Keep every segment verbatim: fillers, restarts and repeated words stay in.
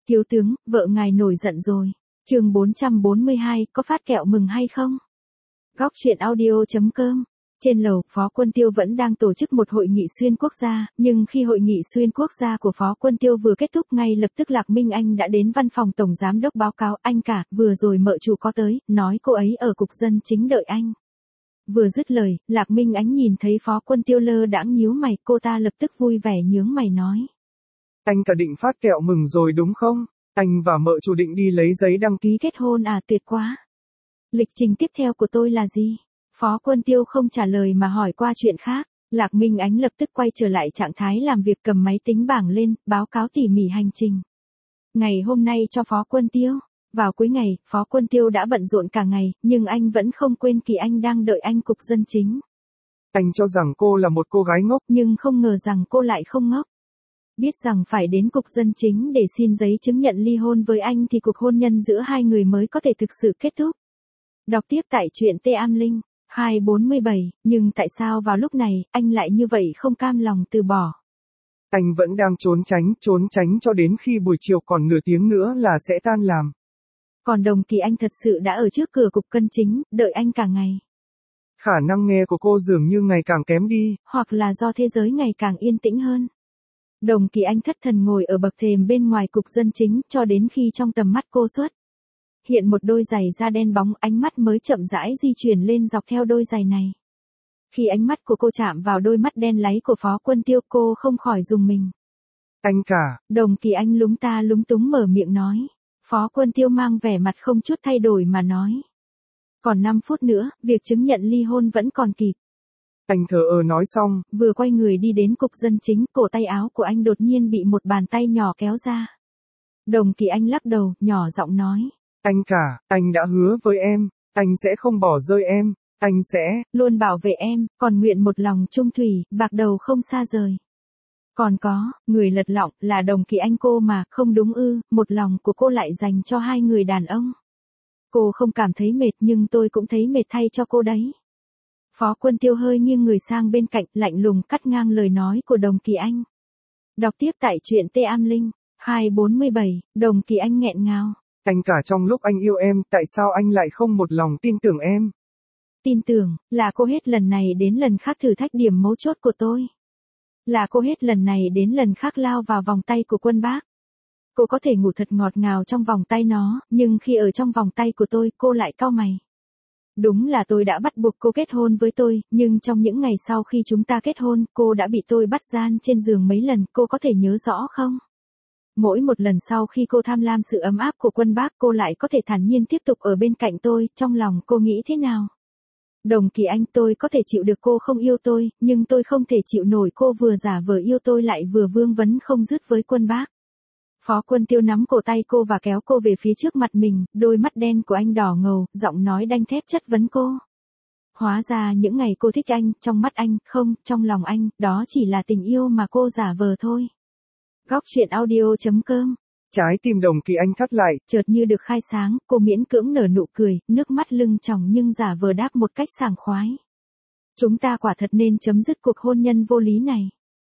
Thiếu tướng, vợ ngài nổi giận rồi. Chương bốn trăm bốn mươi hai, có phát kẹo mừng hay không? Góc truyện audio chấm com. Trên lầu, Phó Quân Tiêu vẫn đang tổ chức một hội nghị xuyên quốc gia, nhưng khi hội nghị xuyên quốc gia của Phó Quân Tiêu vừa kết thúc ngay lập tức Lạc Minh Anh đã đến văn phòng tổng giám đốc báo cáo, anh cả, vừa rồi mợ chủ có tới, nói cô ấy ở cục dân chính đợi anh. Vừa dứt lời, Lạc Minh Ánh nhìn thấy Phó Quân Tiêu lơ đãng nhíu mày, cô ta lập tức vui vẻ nhướng mày nói. Anh cả định phát kẹo mừng rồi đúng không? Anh và mợ chủ định đi lấy giấy đăng ký kết hôn à, tuyệt quá. Lịch trình tiếp theo của tôi là gì? Phó Quân Tiêu không trả lời mà hỏi qua chuyện khác. Lạc Minh Ánh lập tức quay trở lại trạng thái làm việc, cầm máy tính bảng lên, báo cáo tỉ mỉ hành trình. Ngày hôm nay cho Phó Quân Tiêu. Vào cuối ngày, Phó Quân Tiêu đã bận rộn cả ngày, nhưng anh vẫn không quên Kỳ Anh đang đợi anh cục dân chính. Anh cho rằng cô là một cô gái ngốc, nhưng không ngờ rằng cô lại không ngốc. Biết rằng phải đến cục dân chính để xin giấy chứng nhận ly hôn với anh thì cuộc hôn nhân giữa hai người mới có thể thực sự kết thúc. Đọc tiếp tại truyện T Am Linh, hai bốn bảy, nhưng tại sao vào lúc này, anh lại như vậy không cam lòng từ bỏ. Anh vẫn đang trốn tránh, trốn tránh cho đến khi buổi chiều còn nửa tiếng nữa là sẽ tan làm. Còn Đồng Kỳ Anh thật sự đã ở trước cửa cục cân chính, đợi anh cả ngày. Khả năng nghe của cô dường như ngày càng kém đi. Hoặc là do thế giới ngày càng yên tĩnh hơn. Đồng Kỳ Anh thất thần ngồi ở bậc thềm bên ngoài cục dân chính cho đến khi trong tầm mắt cô xuất hiện một đôi giày da đen bóng, ánh mắt mới chậm rãi di chuyển lên dọc theo đôi giày này. Khi ánh mắt của cô chạm vào đôi mắt đen láy của Phó Quân Tiêu, cô không khỏi rùng mình. Anh cả. Đồng Kỳ Anh lúng ta lúng túng mở miệng nói. Phó Quân Tiêu mang vẻ mặt không chút thay đổi mà nói. Còn năm phút nữa, việc chứng nhận ly hôn vẫn còn kịp. Anh thờ ơ nói xong, vừa quay người đi đến cục dân chính, cổ tay áo của anh đột nhiên bị một bàn tay nhỏ kéo ra. Đồng Kỳ Anh lắc đầu, nhỏ giọng nói. Anh cả, anh đã hứa với em, anh sẽ không bỏ rơi em, anh sẽ luôn bảo vệ em, còn nguyện một lòng chung thủy, bạc đầu không xa rời. Còn có, người lật lọng là Đồng Kỳ Anh cô mà, không đúng ư, một lòng của cô lại dành cho hai người đàn ông. Cô không cảm thấy mệt nhưng tôi cũng thấy mệt thay cho cô đấy. Phó Quân Tiêu hơi nghiêng người sang bên cạnh, lạnh lùng cắt ngang lời nói của Đồng Kỳ Anh. Đọc tiếp tại truyện T Am Linh, hai bốn bảy, Đồng Kỳ Anh nghẹn ngào. Anh cả trong lúc anh yêu em, tại sao anh lại không một lòng tin tưởng em? Tin tưởng, là cô hết lần này đến lần khác thử thách điểm mấu chốt của tôi. Là cô hết lần này đến lần khác lao vào vòng tay của Quân Bác. Cô có thể ngủ thật ngọt ngào trong vòng tay nó, nhưng khi ở trong vòng tay của tôi, cô lại cau mày. Đúng là tôi đã bắt buộc cô kết hôn với tôi, nhưng trong những ngày sau khi chúng ta kết hôn, cô đã bị tôi bắt gian trên giường mấy lần, cô có thể nhớ rõ không? Mỗi một lần sau khi cô tham lam sự ấm áp của Quân Bác, cô lại có thể thản nhiên tiếp tục ở bên cạnh tôi, trong lòng cô nghĩ thế nào? Đồng Kỳ Anh, tôi có thể chịu được cô không yêu tôi, nhưng tôi không thể chịu nổi cô vừa giả vờ yêu tôi lại vừa vương vấn không dứt với Quân Bác. Phó Quân Tiêu nắm cổ tay cô và kéo cô về phía trước mặt mình, đôi mắt đen của anh đỏ ngầu, giọng nói đanh thép chất vấn cô. Hóa ra những ngày cô thích anh, trong mắt anh, không, trong lòng anh, đó chỉ là tình yêu mà cô giả vờ thôi. Góc truyện audio chấm com. Trái tim Đồng Kỳ Anh thắt lại, chợt như được khai sáng, cô miễn cưỡng nở nụ cười, nước mắt lưng tròng nhưng giả vờ đáp một cách sảng khoái. Chúng ta quả thật nên chấm dứt cuộc hôn nhân vô lý này.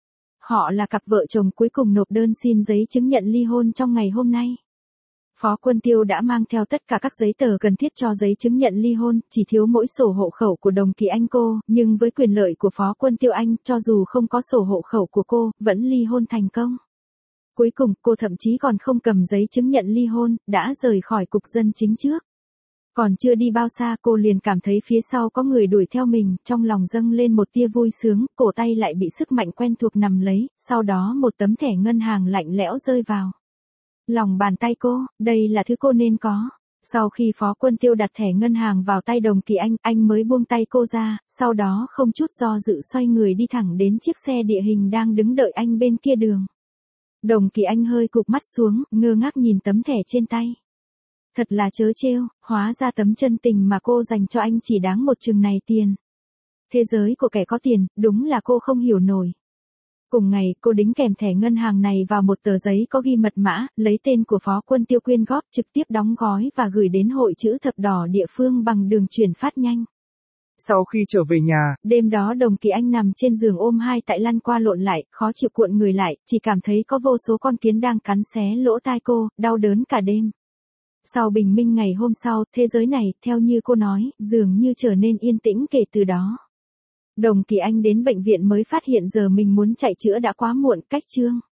Họ là cặp vợ chồng cuối cùng nộp đơn xin giấy chứng nhận ly hôn trong ngày hôm nay. Phó Quân Tiêu đã mang theo tất cả các giấy tờ cần thiết cho giấy chứng nhận ly hôn, chỉ thiếu mỗi sổ hộ khẩu của Đồng Kỳ Anh cô, nhưng với quyền lợi của Phó Quân Tiêu anh, cho dù không có sổ hộ khẩu của cô, vẫn ly hôn thành công. Cuối cùng, cô thậm chí còn không cầm giấy chứng nhận ly hôn, đã rời khỏi cục dân chính trước. Còn chưa đi bao xa cô liền cảm thấy phía sau có người đuổi theo mình, trong lòng dâng lên một tia vui sướng, cổ tay lại bị sức mạnh quen thuộc nắm lấy, sau đó một tấm thẻ ngân hàng lạnh lẽo rơi vào lòng bàn tay cô, đây là thứ cô nên có. Sau khi Phó Quân Tiêu đặt thẻ ngân hàng vào tay Đồng Kỳ Anh, anh mới buông tay cô ra, sau đó không chút do dự xoay người đi thẳng đến chiếc xe địa hình đang đứng đợi anh bên kia đường. Đồng Kỳ Anh hơi cụp mắt xuống, ngơ ngác nhìn tấm thẻ trên tay. Thật là trớ trêu, hóa ra tấm chân tình mà cô dành cho anh chỉ đáng một chừng này tiền. Thế giới của kẻ có tiền, đúng là cô không hiểu nổi. Cùng ngày, cô đính kèm thẻ ngân hàng này vào một tờ giấy có ghi mật mã, lấy tên của Phó Quân Tiêu quyên góp, trực tiếp đóng gói và gửi đến hội chữ thập đỏ địa phương bằng đường chuyển phát nhanh. Sau khi trở về nhà, đêm đó Đồng Kỳ Anh nằm trên giường ôm hai tại lăn qua lộn lại, khó chịu cuộn người lại, chỉ cảm thấy có vô số con kiến đang cắn xé lỗ tai cô, đau đớn cả đêm. Sau bình minh ngày hôm sau, thế giới này, theo như cô nói, dường như trở nên yên tĩnh kể từ đó. Đồng Kỳ Anh đến bệnh viện mới phát hiện giờ mình muốn chạy chữa đã quá muộn, cách chương.